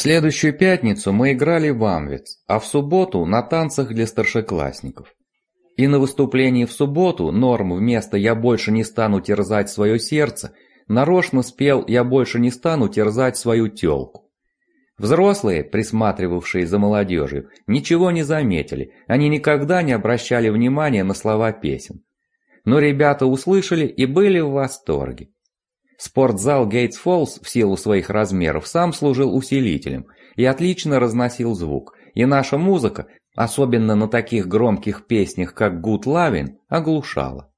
следующую пятницу мы играли в Амвец, а в субботу на танцах для старшеклассников. И на выступлении в субботу Норм вместо «Я больше не стану терзать свое сердце» нарочно спел «Я больше не стану терзать свою тёлку». Взрослые, присматривавшие за молодежью, ничего не заметили, они никогда не обращали внимания на слова песен. Но ребята услышали и были в восторге. Спортзал Гейтс-Фоллс в силу своих размеров сам служил усилителем и отлично разносил звук, и наша музыка, особенно на таких громких песнях, как «Good Lovin'», оглушала.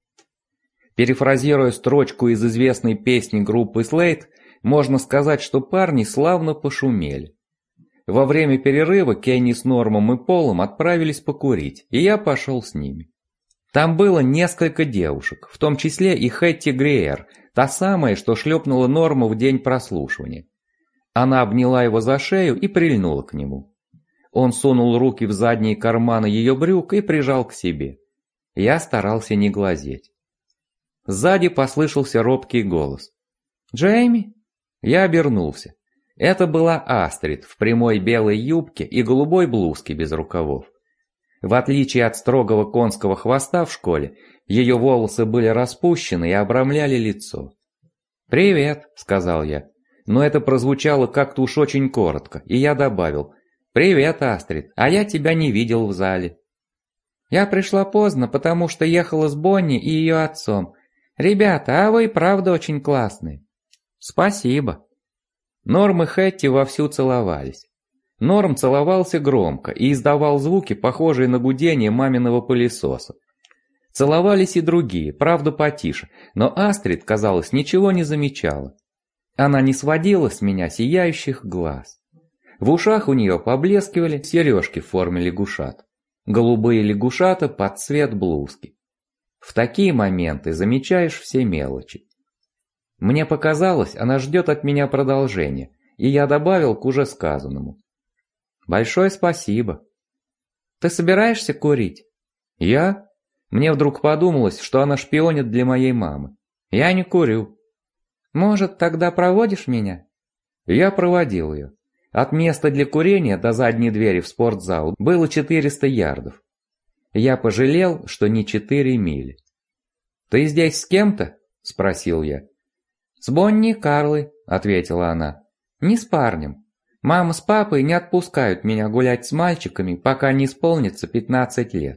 Перефразируя строчку из известной песни группы Slade, можно сказать, что парни славно пошумели. Во время перерыва Кенни с Нормом и Полом отправились покурить, и я пошел с ними. Там было несколько девушек, в том числе и Хэтти Гриер, та самая, что шлепнула Норма в день прослушивания. Она обняла его за шею и прильнула к нему. Он сунул руки в задние карманы ее брюк и прижал к себе. Я старался не глазеть. Сзади послышался робкий голос. «Джейми?» Я обернулся. Это была Астрид в прямой белой юбке и голубой блузке без рукавов. В отличие от строгого конского хвоста в школе, ее волосы были распущены и обрамляли лицо. «Привет», — сказал я, но это прозвучало как-то уж очень коротко, и я добавил: «Привет, Астрид, а я тебя не видел в зале». «Я пришла поздно, потому что ехала с Бонни и ее отцом. Ребята, а вы правда очень классные». «Спасибо». Норм и Хэтти вовсю целовались. Норм целовался громко и издавал звуки, похожие на гудение маминого пылесоса. Целовались и другие, правда потише, но Астрид, казалось, ничего не замечала. Она не сводила с меня сияющих глаз. В ушах у нее поблескивали сережки в форме лягушат. Голубые лягушата под цвет блузки. В такие моменты замечаешь все мелочи. Мне показалось, она ждет от меня продолжения, и я добавил к уже сказанному: «Большое спасибо». «Ты собираешься курить?» «Я?» Мне вдруг подумалось, что она шпионит для моей мамы. «Я не курю». «Может, тогда проводишь меня?» Я проводил ее. От места для курения до задней двери в спортзал было 400 ярдов. Я пожалел, что не 4 мили. «Ты здесь с кем-то?» – спросил я. «С Бонни и Карлой», – ответила она. «Не с парнем. Мама с папой не отпускают меня гулять с мальчиками, пока не исполнится 15 лет».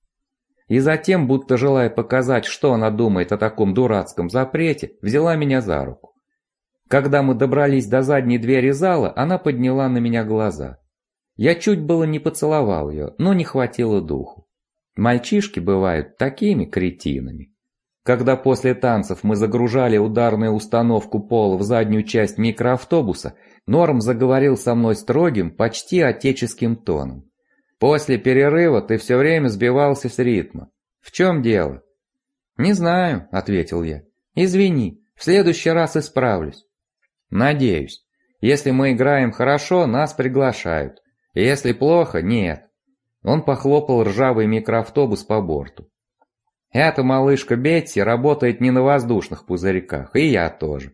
И затем, будто желая показать, что она думает о таком дурацком запрете, взяла меня за руку. Когда мы добрались до задней двери зала, она подняла на меня глаза. Я чуть было не поцеловал ее, но не хватило духу. Мальчишки бывают такими кретинами. Когда после танцев мы загружали ударную установку Пола в заднюю часть микроавтобуса, Норм заговорил со мной строгим, почти отеческим тоном. «После перерыва ты все время сбивался с ритма. В чем дело?» «Не знаю», — ответил я. «Извини, в следующий раз исправлюсь». «Надеюсь. Если мы играем хорошо, нас приглашают. Если плохо, нет». Он похлопал ржавый микроавтобус по борту. «Эта малышка Бетти работает не на воздушных пузырьках, и я тоже».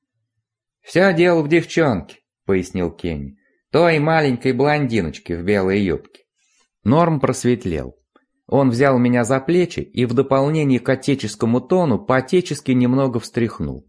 «Все дело в девчонке», — пояснил Кенни. «Той маленькой блондиночке в белой юбке». Норм просветлел. Он взял меня за плечи и в дополнение к отеческому тону по-отечески немного встряхнул.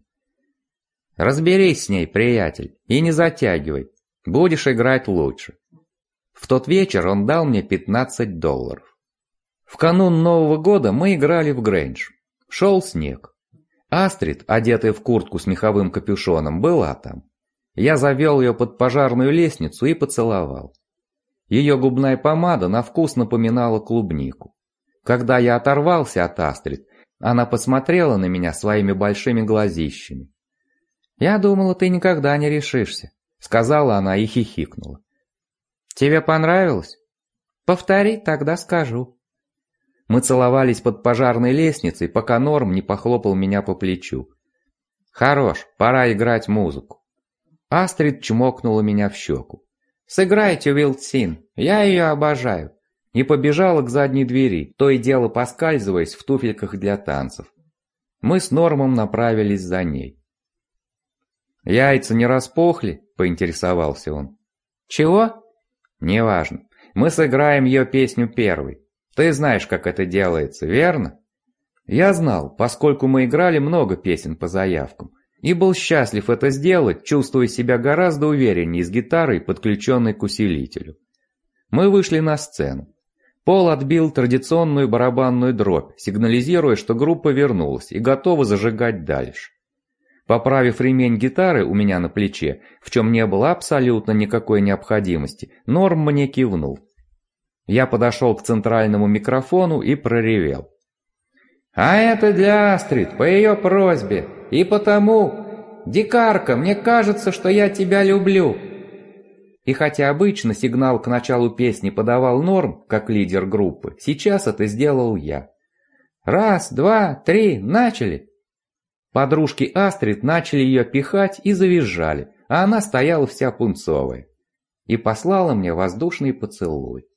«Разберись с ней, приятель, и не затягивай. Будешь играть лучше». В тот вечер он дал мне $15. В канун Нового года мы играли в Грэндж. Шел снег. Астрид, одетая в куртку с меховым капюшоном, была там. Я завел ее под пожарную лестницу и поцеловал. Ее губная помада на вкус напоминала клубнику. Когда я оторвался от Астрид, она посмотрела на меня своими большими глазищами. «Я думала, ты никогда не решишься», — сказала она и хихикнула. «Тебе понравилось? Повтори, тогда скажу». Мы целовались под пожарной лестницей, пока Норм не похлопал меня по плечу. «Хорош, пора играть музыку». Астрид чмокнула меня в щеку. «Сыграйте Wild Sin, я ее обожаю», и побежала к задней двери, то и дело поскальзываясь в туфельках для танцев. Мы с Нормом направились за ней. «Яйца не распухли?» – поинтересовался он. Чего? Неважно. Мы сыграем ее песню первой. Ты знаешь, как это делается, верно? Я знал, поскольку мы играли много песен по заявкам, и был счастлив это сделать, чувствуя себя гораздо увереннее с гитарой, подключенной к усилителю. Мы вышли на сцену. Пол отбил традиционную барабанную дробь, сигнализируя, что группа вернулась и готова зажигать дальше. Поправив ремень гитары у меня на плече, в чем не было абсолютно никакой необходимости, Норм мне кивнул. Я подошел к центральному микрофону и проревел. «А это для Астрид, по ее просьбе, и потому... Дикарка, мне кажется, что я тебя люблю». И хотя обычно сигнал к началу песни подавал Норм, как лидер группы, сейчас это сделал я. «Раз, два, три, начали!» Подружки Астрид начали ее пихать и завизжали, а она стояла вся пунцовая. И послала мне воздушный поцелуй.